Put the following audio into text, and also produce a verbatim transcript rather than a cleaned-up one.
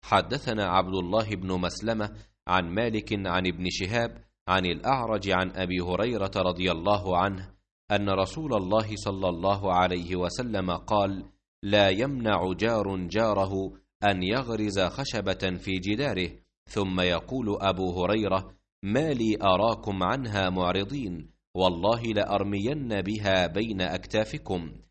حدثنا عبد الله بن مسلمة عن مالك عن ابن شهاب عن الأعرج عن أبي هريرة رضي الله عنه أن رسول الله صلى الله عليه وسلم قال: لا يمنع جار جاره أن يغرز خشبة في جداره، ثم يقول أبو هريرة: ما لي أراكم عنها معرضين، والله لأرمين بها بين أكتافكم.